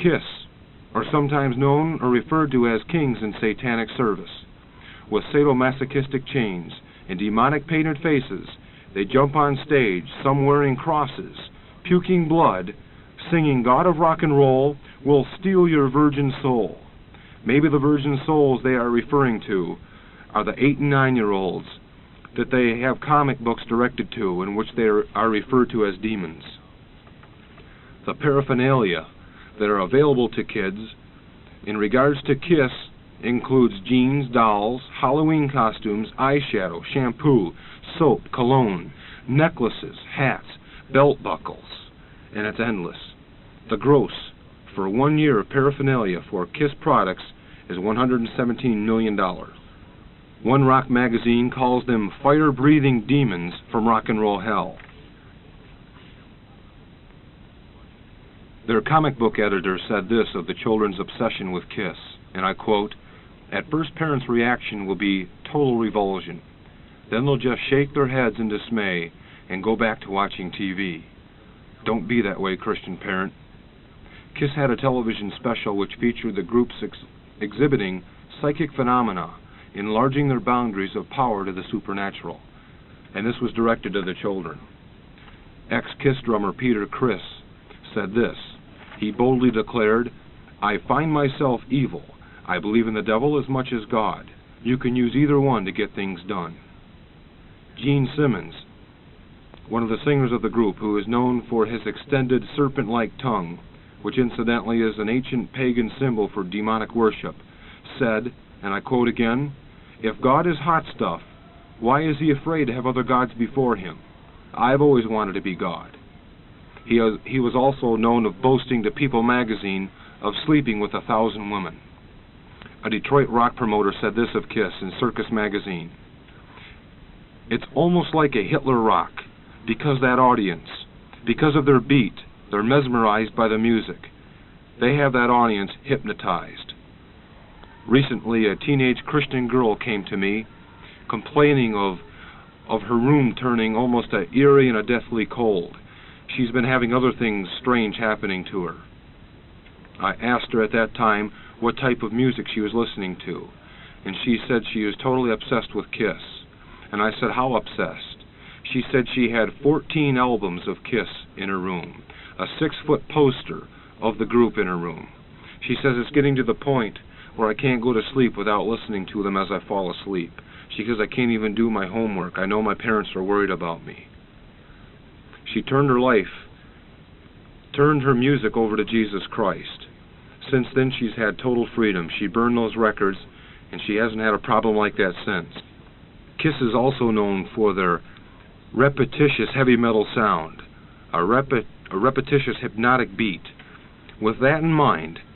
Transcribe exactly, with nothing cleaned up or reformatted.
KISS are sometimes known or referred to as kings in satanic service. With sadomasochistic chains and demonic painted faces, they jump on stage, some wearing crosses, puking blood, singing "God of Rock and Roll will steal your virgin soul." Maybe the virgin souls they are referring to are the eight and nine-year-olds that they have comic books directed to, in which they are, are referred to as demons. The paraphernalia that are available to kids in regards to KISS includes jeans, dolls, Halloween costumes, eyeshadow, shampoo, soap, cologne, necklaces, hats, belt buckles, and it's endless. The gross for one year of paraphernalia for KISS products is one hundred seventeen million dollars. One rock magazine calls them fire-breathing demons from rock and roll hell. Their comic book editor said this of the children's obsession with KISS, and I quote, "At first parents' reaction will be total revulsion. Then they'll just shake their heads in dismay and go back to watching T V. Don't be that way, Christian parent." KISS had a television special which featured the groups ex exhibiting psychic phenomena, enlarging their boundaries of power to the supernatural, and this was directed to the children. Ex-KISS drummer Peter Criss said this. He boldly declared, "I find myself evil. I believe in the devil as much as God. You can use either one to get things done." Gene Simmons, one of the singers of the group, who is known for his extended serpent-like tongue, which incidentally is an ancient pagan symbol for demonic worship, said, and I quote again, "If God is hot stuff, why is he afraid to have other gods before him? I've always wanted to be God." He, has, he was also known of boasting to People magazine of sleeping with a thousand women. A Detroit rock promoter said this of KISS in Circus magazine, "It's almost like a Hitler rock, because that audience, because of their beat, they're mesmerized by the music. They have that audience hypnotized." Recently, a teenage Christian girl came to me complaining of, of her room turning almost a eerie and a deathly cold. She's been having other things strange happening to her. I asked her at that time what type of music she was listening to, and she said she is totally obsessed with KISS. And I said, "How obsessed?" She said she had fourteen albums of KISS in her room, a six-foot poster of the group in her room. She says it's getting to the point where I can't go to sleep without listening to them as I fall asleep. She says, "I can't even do my homework. I know my parents are worried about me." She turned her life, turned her music over to Jesus Christ. Since then, she's had total freedom. She burned those records, and she hasn't had a problem like that since. KISS is also known for their repetitious heavy metal sound, a, repet a repetitious hypnotic beat. With that in mind,